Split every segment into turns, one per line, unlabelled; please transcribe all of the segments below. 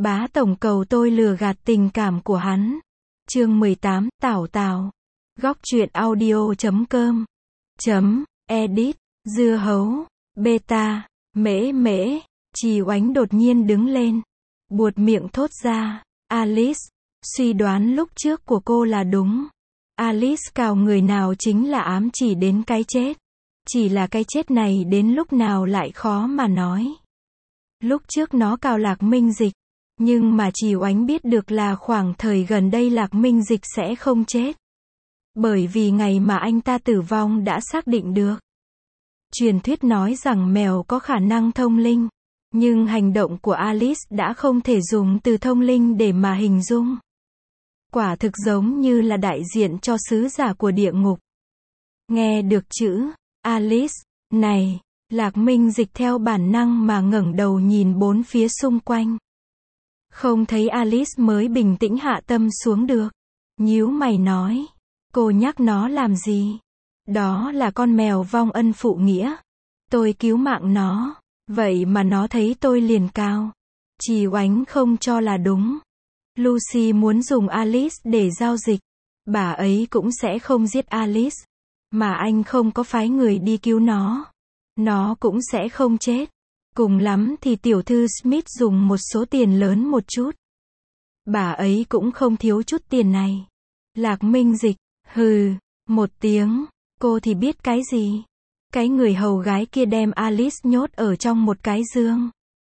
Bá tổng cầu tôi lừa gạt tình cảm của hắn. Chương 18, Tảo Tảo. Góc truyện audio.com. Edit. Dưa hấu. Beta. Mễ. Trì Oánh đột nhiên đứng lên. Buột miệng thốt ra. Alice. Suy đoán lúc trước của cô là đúng. Alice cào người nào chính là ám chỉ đến cái chết. Chỉ là cái chết này đến lúc nào lại khó mà nói. Lúc trước nó cào Lạc Minh Dịch. Nhưng mà Trì Oánh biết được là khoảng thời gần đây Lạc Minh Dịch sẽ không chết. Bởi vì ngày mà anh ta tử vong đã xác định được. Truyền thuyết nói rằng mèo có khả năng thông linh. Nhưng hành động của Alice đã không thể dùng từ thông linh để mà hình dung. Quả thực giống như là đại diện cho sứ giả của địa ngục. Nghe được chữ Alice này, Lạc Minh Dịch theo bản năng mà ngẩng đầu nhìn bốn phía xung quanh. Không thấy Alice mới bình tĩnh hạ tâm xuống được. Nhíu mày nói, cô nhắc nó làm gì? Đó là con mèo vong ân phụ nghĩa. Tôi cứu mạng nó, vậy mà nó thấy tôi liền cào. Trì Oánh không cho là đúng. Lucy muốn dùng Alice để giao dịch. Bà ấy cũng sẽ không giết Alice. Mà anh không có phái người đi cứu nó cũng sẽ không chết. Cùng lắm thì tiểu thư Smith dùng một số tiền lớn một chút. Bà ấy cũng không thiếu chút tiền này. Lạc Minh Dịch, hừ, một tiếng, cô thì biết cái gì? Cái người hầu gái kia đem Alice nhốt ở trong một cái giường.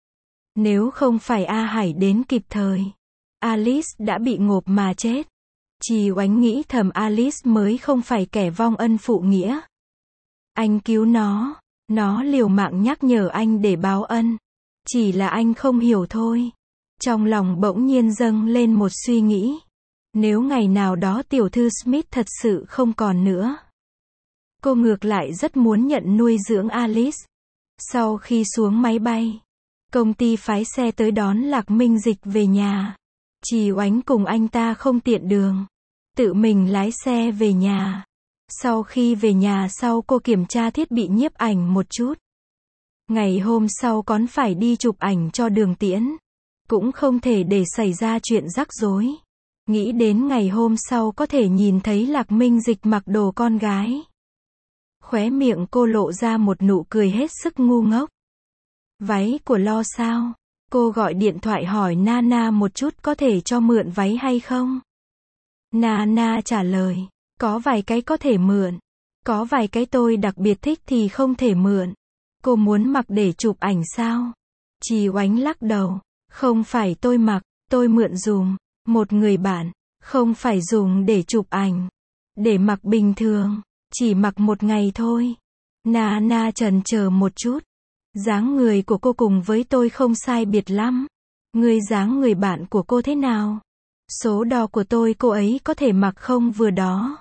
Nếu không phải A Hải đến kịp thời, Alice đã bị ngộp mà chết. Trì Oánh nghĩ thầm Alice mới không phải kẻ vong ân phụ nghĩa. Anh cứu nó liều mạng nhắc nhở anh để báo ân. Chỉ là anh không hiểu thôi. Trong lòng bỗng nhiên dâng lên một suy nghĩ. Nếu ngày nào đó tiểu thư Smith thật sự không còn nữa, cô ngược lại rất muốn nhận nuôi dưỡng Alice. Sau khi xuống máy bay, công ty phái xe tới đón Lạc Minh Dịch về nhà. Trì Oánh cùng anh ta không tiện đường, tự mình lái xe về nhà. Sau khi về nhà sau cô kiểm tra thiết bị nhiếp ảnh một chút. Ngày hôm sau còn phải đi chụp ảnh cho Đường Tiễn. Cũng không thể để xảy ra chuyện rắc rối. Nghĩ đến ngày hôm sau có thể nhìn thấy Lạc Minh Dịch mặc đồ con gái. Khóe miệng cô lộ ra một nụ cười hết sức ngu ngốc. Váy của Lo sao? Cô gọi điện thoại hỏi Nana một chút có thể cho mượn váy hay không? Nana trả lời, có vài cái có thể mượn. Có vài cái tôi đặc biệt thích thì không thể mượn. Cô muốn mặc để chụp ảnh sao? Trì Oánh lắc đầu, không phải tôi mặc, tôi mượn dùm một người bạn, không phải dùng để chụp ảnh. Để mặc bình thường, chỉ mặc một ngày thôi. Nana chần chờ một chút. Dáng người của cô cùng với tôi không sai biệt lắm. Người dáng người bạn của cô thế nào? Số đo của tôi cô ấy có thể mặc không vừa đó.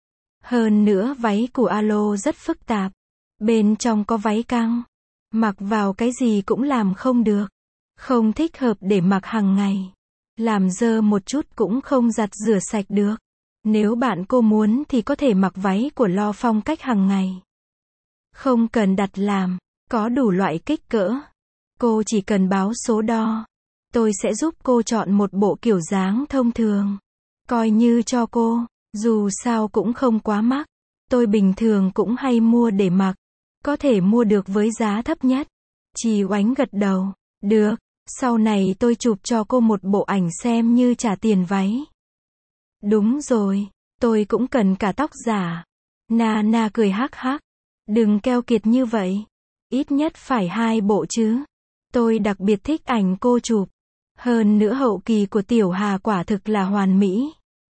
Hơn nữa váy của Alo rất phức tạp. Bên trong có váy căng. Mặc vào cái gì cũng làm không được. Không thích hợp để mặc hàng ngày. Làm dơ một chút cũng không giặt rửa sạch được. Nếu bạn cô muốn thì có thể mặc váy của Lo phong cách hàng ngày. Không cần đặt làm. Có đủ loại kích cỡ. Cô chỉ cần báo số đo. Tôi sẽ giúp cô chọn một bộ kiểu dáng thông thường. Coi như cho cô. Dù sao cũng không quá mắc. Tôi bình thường cũng hay mua để mặc. Có thể mua được với giá thấp nhất. Trì Oánh gật đầu. Được. Sau này tôi chụp cho cô một bộ ảnh xem như trả tiền váy. Đúng rồi. Tôi cũng cần cả tóc giả. Nana cười hắc hắc. Đừng keo kiệt như vậy. Ít nhất phải 2 bộ chứ. Tôi đặc biệt thích ảnh cô chụp. Hơn nữa hậu kỳ của Tiểu Hà quả thực là hoàn mỹ.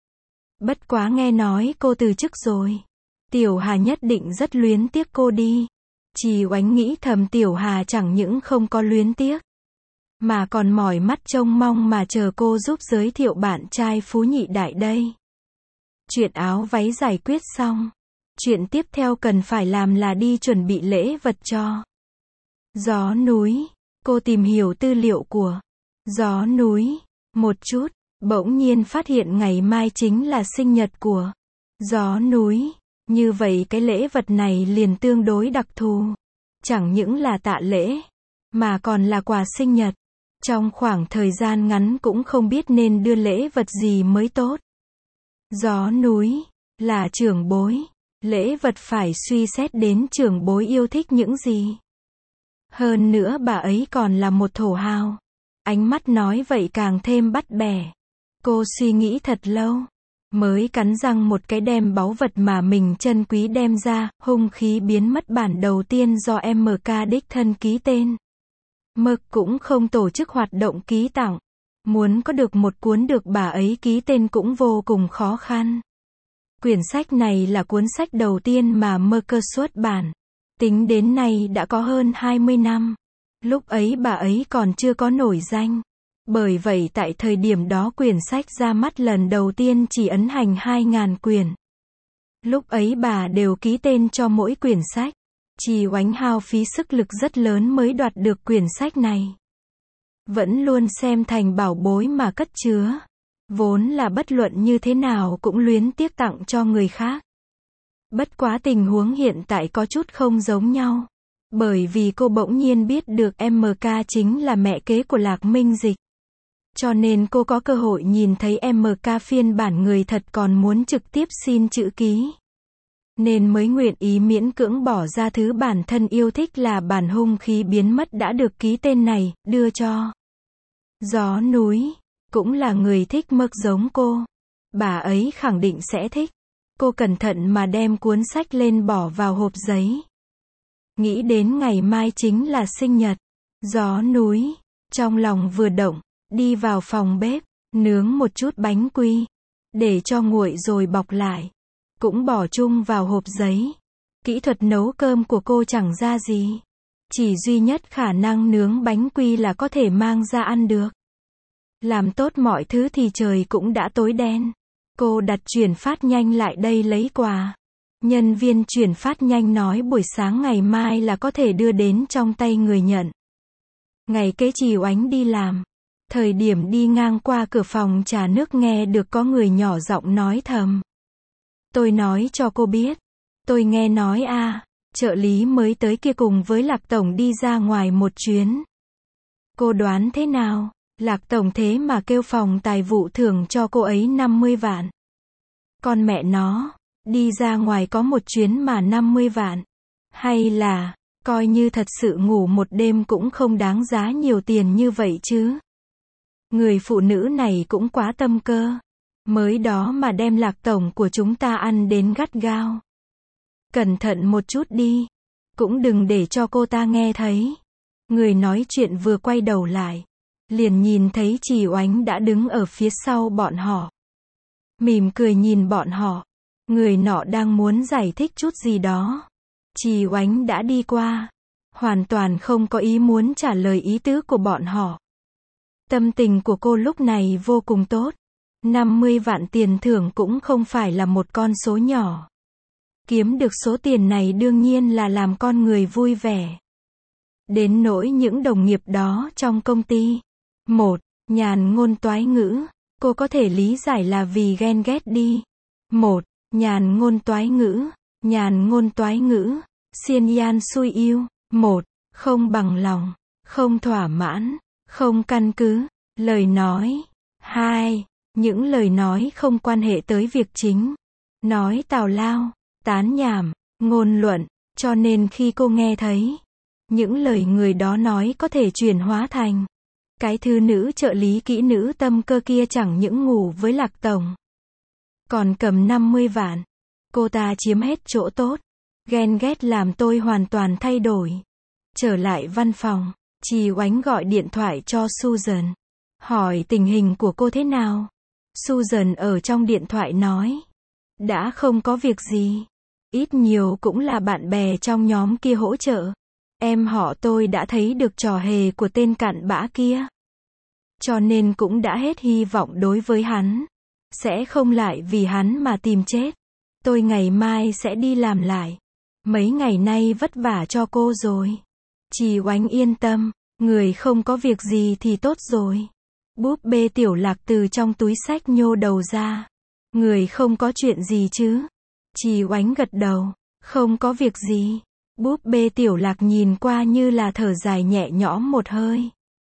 Bất quá nghe nói cô từ chức rồi. Tiểu Hà nhất định rất luyến tiếc cô đi. Trì Oánh nghĩ thầm Tiểu Hà chẳng những không có luyến tiếc, mà còn mỏi mắt trông mong mà chờ cô giúp giới thiệu bạn trai phú nhị đại đây. Chuyện áo váy giải quyết xong. Chuyện tiếp theo cần phải làm là đi chuẩn bị lễ vật cho Gió Núi. Cô tìm hiểu tư liệu của Gió Núi một chút, bỗng nhiên phát hiện ngày mai chính là sinh nhật của Gió Núi. Như vậy cái lễ vật này liền tương đối đặc thù. Chẳng những là tạ lễ, mà còn là quà sinh nhật. Trong khoảng thời gian ngắn cũng không biết nên đưa lễ vật gì mới tốt. Gió núi, là trưởng bối. Lễ vật phải suy xét đến trưởng bối yêu thích những gì. Hơn nữa bà ấy còn là một thổ hào. Ánh mắt nói vậy càng thêm bắt bẻ. Cô suy nghĩ thật lâu. Mới cắn răng một cái đem báu vật mà mình trân quý đem ra, hung khí biến mất bản đầu tiên do MK đích thân ký tên. Mực cũng không tổ chức hoạt động ký tặng. Muốn có được một cuốn được bà ấy ký tên cũng vô cùng khó khăn. Quyển sách này là cuốn sách đầu tiên mà Merker xuất bản. Tính đến nay đã có hơn 20 năm. Lúc ấy bà ấy còn chưa có nổi danh. Bởi vậy tại thời điểm đó quyển sách ra mắt lần đầu tiên chỉ ấn hành 2.000 quyển. Lúc ấy bà đều ký tên cho mỗi quyển sách. Trì Oánh hao phí sức lực rất lớn mới đoạt được quyển sách này. Vẫn luôn xem thành bảo bối mà cất chứa. Vốn là bất luận như thế nào cũng luyến tiếc tặng cho người khác. Bất quá tình huống hiện tại có chút không giống nhau. Bởi vì cô bỗng nhiên biết được MK chính là mẹ kế của Lạc Minh Dịch. Cho nên cô có cơ hội nhìn thấy MK phiên bản người thật còn muốn trực tiếp xin chữ ký. Nên mới nguyện ý miễn cưỡng bỏ ra thứ bản thân yêu thích là bản hung khí biến mất đã được ký tên này, đưa cho. Gió núi, cũng là người thích mực giống cô. Bà ấy khẳng định sẽ thích. Cô cẩn thận mà đem cuốn sách lên bỏ vào hộp giấy. Nghĩ đến ngày mai chính là sinh nhật. Gió núi, trong lòng vừa động, đi vào phòng bếp, nướng một chút bánh quy. Để cho nguội rồi bọc lại. Cũng bỏ chung vào hộp giấy. Kỹ thuật nấu cơm của cô chẳng ra gì. Chỉ duy nhất khả năng nướng bánh quy là có thể mang ra ăn được. Làm tốt mọi thứ thì trời cũng đã tối đen. Cô đặt chuyển phát nhanh lại đây lấy quà. Nhân viên chuyển phát nhanh nói buổi sáng ngày mai là có thể đưa đến trong tay người nhận. Ngày kế Trì Oánh đi làm. Thời điểm đi ngang qua cửa phòng trà nước nghe được có người nhỏ giọng nói thầm. Tôi nói cho cô biết. Tôi nghe nói trợ lý mới tới kia cùng với Lạc Tổng đi ra ngoài một chuyến. Cô đoán thế nào? Lạc Tổng thế mà kêu phòng tài vụ thưởng cho cô ấy 50 vạn. Con mẹ nó, đi ra ngoài có một chuyến mà 50 vạn. Hay là, coi như thật sự ngủ một đêm cũng không đáng giá nhiều tiền như vậy chứ. Người phụ nữ này cũng quá tâm cơ. Mới đó mà đem Lạc Tổng của chúng ta ăn đến gắt gao. Cẩn thận một chút đi. Cũng đừng để cho cô ta nghe thấy. Người nói chuyện vừa quay đầu lại. Liền nhìn thấy Trì Oánh đã đứng ở phía sau bọn họ. Mỉm cười nhìn bọn họ. Người nọ đang muốn giải thích chút gì đó. Trì Oánh đã đi qua. Hoàn toàn không có ý muốn trả lời ý tứ của bọn họ. Tâm tình của cô lúc này vô cùng tốt. 50 vạn tiền thưởng cũng không phải là một con số nhỏ. Kiếm được số tiền này đương nhiên là làm con người vui vẻ. Đến nỗi những đồng nghiệp đó trong công ty. Một, nhàn ngôn toái ngữ. Cô có thể lý giải là vì ghen ghét đi. Một, nhàn ngôn toái ngữ. Nhàn ngôn toái ngữ. Xiên yan xui yêu. Một, không bằng lòng. Không thỏa mãn. Không căn cứ. Lời nói. Hai, những lời nói không quan hệ tới việc chính. Nói tào lao, tán nhảm, ngôn luận. Cho nên khi cô nghe thấy những lời người đó nói có thể chuyển hóa thành cái thư nữ trợ lý kỹ nữ tâm cơ kia chẳng những ngủ với Lạc Tổng. Còn cầm 50 vạn. Cô ta chiếm hết chỗ tốt. Ghen ghét làm tôi hoàn toàn thay đổi. Trở lại văn phòng. Trì Oánh gọi điện thoại cho Susan. Hỏi tình hình của cô thế nào. Susan ở trong điện thoại nói. Đã không có việc gì. Ít nhiều cũng là bạn bè trong nhóm kia hỗ trợ. Em họ tôi đã thấy được trò hề của tên cặn bã kia. Cho nên cũng đã hết hy vọng đối với hắn. Sẽ không lại vì hắn mà tìm chết. Tôi ngày mai sẽ đi làm lại. Mấy ngày nay vất vả cho cô rồi. Trì Oánh yên tâm. Người không có việc gì thì tốt rồi. Búp bê Tiểu Lạc từ trong túi xách nhô đầu ra. Người không có chuyện gì chứ? Trì Oánh gật đầu. Không có việc gì. Búp bê Tiểu Lạc nhìn qua như là thở dài nhẹ nhõm một hơi.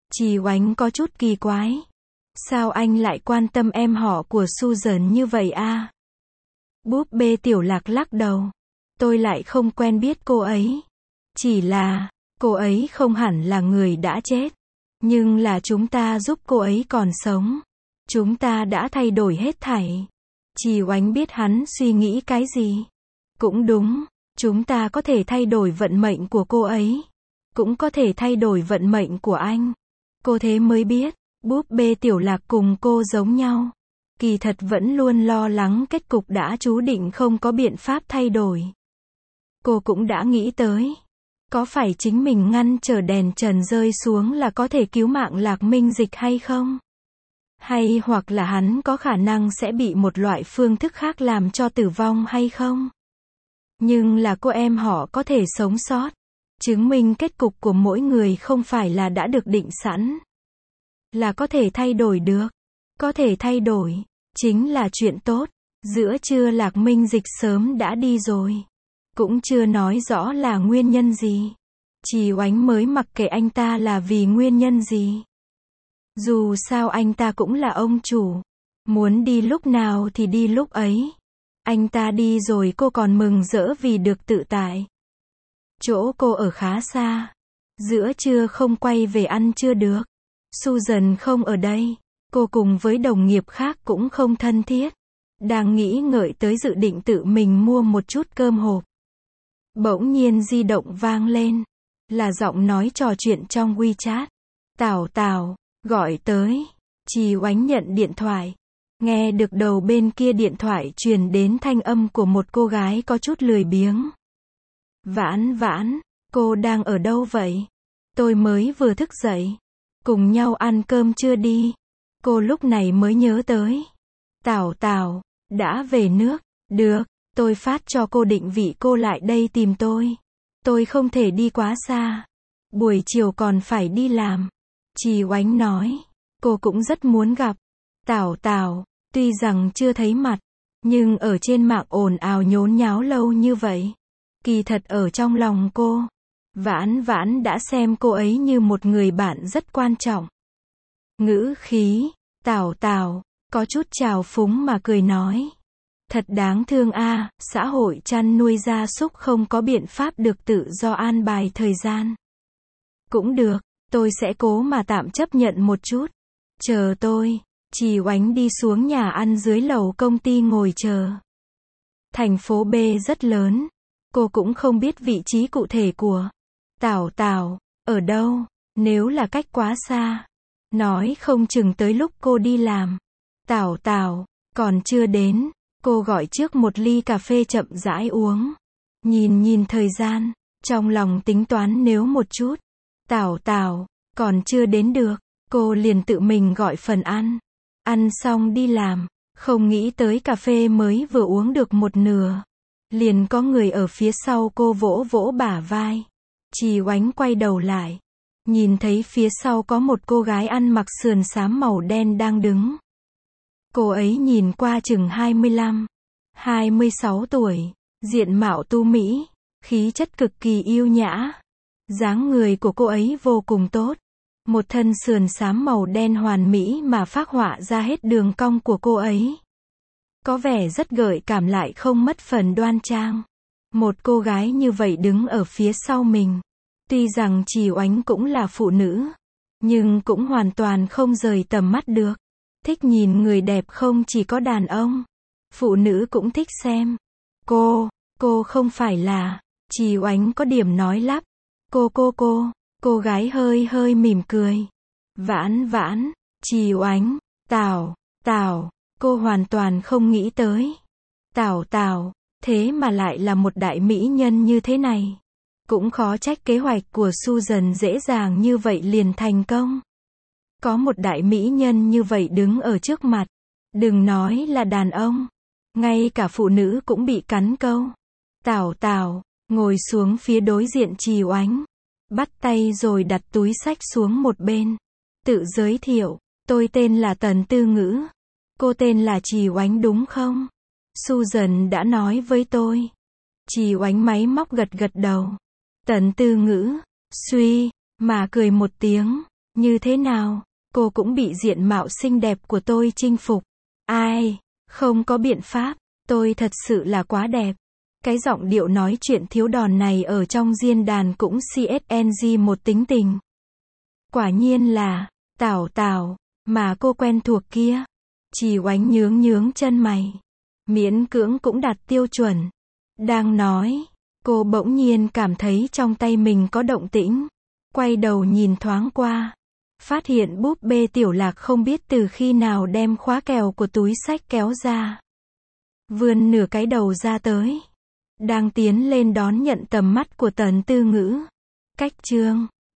Trì Oánh có chút kỳ quái. Sao anh lại quan tâm em họ của Susan như vậy a? Búp bê Tiểu Lạc lắc đầu. Tôi lại không quen biết cô ấy. Chỉ là, cô ấy không hẳn là người đã chết. Nhưng là chúng ta giúp cô ấy còn sống. Chúng ta đã thay đổi hết thảy. Trì Oánh biết hắn suy nghĩ cái gì. Cũng đúng, chúng ta có thể thay đổi vận mệnh của cô ấy. Cũng có thể thay đổi vận mệnh của anh. Cô thế mới biết, búp bê Tiểu Lạc cùng cô giống nhau. Kỳ thật vẫn luôn lo lắng kết cục đã chú định không có biện pháp thay đổi. Cô cũng đã nghĩ tới. Có phải chính mình ngăn trở đèn trần rơi xuống là có thể cứu mạng Lạc Minh Dịch hay không? Hay hoặc là hắn có khả năng sẽ bị một loại phương thức khác làm cho tử vong hay không? Nhưng là cô em họ có thể sống sót. Chứng minh kết cục của mỗi người không phải là đã được định sẵn. Là có thể thay đổi được. Có thể thay đổi. Chính là chuyện tốt. Giữa trưa Lạc Minh Dịch sớm đã đi rồi. Cũng chưa nói rõ là nguyên nhân gì. Trì Oánh mới mặc kệ anh ta là vì nguyên nhân gì. Dù sao anh ta cũng là ông chủ. Muốn đi lúc nào thì đi lúc ấy. Anh ta đi rồi cô còn mừng rỡ vì được tự tại. Chỗ cô ở khá xa. Giữa trưa không quay về ăn chưa được. Susan không ở đây. Cô cùng với đồng nghiệp khác cũng không thân thiết. Đang nghĩ ngợi tới dự định tự mình mua một chút cơm hộp. Bỗng nhiên di động vang lên. Là giọng nói trò chuyện trong WeChat. Tào Tào, gọi tới. Trì Oánh nhận điện thoại. Nghe được đầu bên kia điện thoại truyền đến thanh âm của một cô gái có chút lười biếng. Vãn Vãn, cô đang ở đâu vậy? Tôi mới vừa thức dậy. Cùng nhau ăn cơm chưa đi? Cô lúc này mới nhớ tới. Tào Tào, đã về nước. Được, tôi phát cho cô định vị cô lại đây tìm tôi. Tôi không thể đi quá xa. Buổi chiều còn phải đi làm. Trì Oánh nói. Cô cũng rất muốn gặp. Tào Tào, tuy rằng chưa thấy mặt. Nhưng ở trên mạng ồn ào nhốn nháo lâu như vậy. Kỳ thật ở trong lòng cô. Vãn Vãn đã xem cô ấy như một người bạn rất quan trọng. Ngữ khí. Tào Tào, có chút trào phúng mà cười nói. Thật đáng thương a, xã hội chăn nuôi gia súc không có biện pháp được tự do an bài thời gian. Cũng được, tôi sẽ cố mà tạm chấp nhận một chút. Chờ tôi. Trì Oánh đi xuống nhà ăn dưới lầu công ty ngồi chờ. Thành phố B rất lớn. Cô cũng không biết vị trí cụ thể của Tào Tào ở đâu, nếu là cách quá xa. Nói không chừng tới lúc cô đi làm. Tào Tào còn chưa đến. Cô gọi trước một ly cà phê chậm rãi uống. Nhìn thời gian. Trong lòng tính toán nếu một chút. Tào Tào còn chưa đến được. Cô liền tự mình gọi phần ăn. Ăn xong đi làm. Không nghĩ tới cà phê mới vừa uống được một nửa. Liền có người ở phía sau cô vỗ vỗ bả vai. Trì Oánh quay đầu lại. Nhìn thấy phía sau có một cô gái ăn mặc sườn xám màu đen đang đứng. Cô ấy nhìn qua chừng 25, 26 tuổi. Diện mạo tu mỹ. Khí chất cực kỳ yêu nhã. Dáng người của cô ấy vô cùng tốt. Một thân sườn xám màu đen hoàn mỹ mà phác họa ra hết đường cong của cô ấy. Có vẻ rất gợi cảm lại không mất phần đoan trang. Một cô gái như vậy đứng ở phía sau mình. Tuy rằng Trì Oánh cũng là phụ nữ. Nhưng cũng hoàn toàn không rời tầm mắt được. Thích nhìn người đẹp không chỉ có đàn ông. Phụ nữ cũng thích xem. Cô không phải là. Trì Oánh có điểm nói lắp. Cô gái hơi mỉm cười. Vãn Vãn, Trì Oánh, Tào, cô hoàn toàn không nghĩ tới. Tào, thế mà lại là một đại mỹ nhân như thế này. Cũng khó trách kế hoạch của Susan dễ dàng như vậy liền thành công. Có một đại mỹ nhân như vậy đứng ở trước mặt. Đừng nói là đàn ông. Ngay cả phụ nữ cũng bị cắn câu. Tào, ngồi xuống phía đối diện Trì Oánh. Bắt tay rồi đặt túi xách xuống một bên. Tự giới thiệu. Tôi tên là Tần Tư Ngữ. Cô tên là Trì Oánh đúng không? Susan đã nói với tôi. Trì Oánh máy móc gật đầu. Tần Tư Ngữ, suy, mà cười một tiếng. Như thế nào? Cô cũng bị diện mạo xinh đẹp của tôi chinh phục. Ai? Không có biện pháp. Tôi thật sự là quá đẹp. Cái giọng điệu nói chuyện thiếu đòn này ở trong diễn đàn cũng CSNG một tính tình. Quả nhiên là, Tảo Tảo, mà cô quen thuộc kia. Chỉ oánh nhướng chân mày. Miễn cưỡng cũng đạt tiêu chuẩn. Đang nói, cô bỗng nhiên cảm thấy trong tay mình có động tĩnh. Quay đầu nhìn thoáng qua. Phát hiện búp bê Tiểu Lạc không biết từ khi nào đem khóa kèo của túi xách kéo ra. Vươn nửa cái đầu ra tới. Đang tiến lên đón nhận tầm mắt của Tần Tư Ngữ. Cách chương